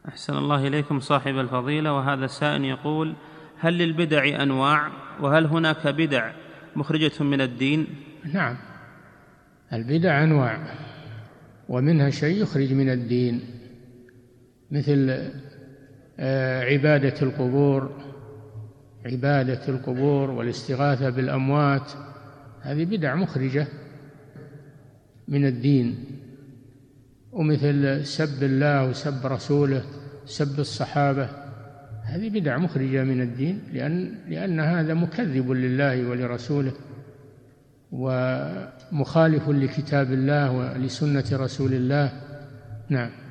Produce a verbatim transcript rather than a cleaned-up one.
أحسن الله إليكم صاحب الفضيلة. وهذا سائل يقول: هل للبدع أنواع؟ وهل هناك بدع مخرجة من الدين؟ نعم، البدع أنواع، ومنها شيء يخرج من الدين، مثل عبادة القبور عبادة القبور والاستغاثة بالأموات، هذه بدع مخرجة من الدين. ومثل سب الله وسب رسوله، سب الصحابة، هذه بدع مخرجة من الدين، لأن, لأن هذا مكذب لله ولرسوله ومخالف لكتاب الله ولسنة رسول الله. نعم.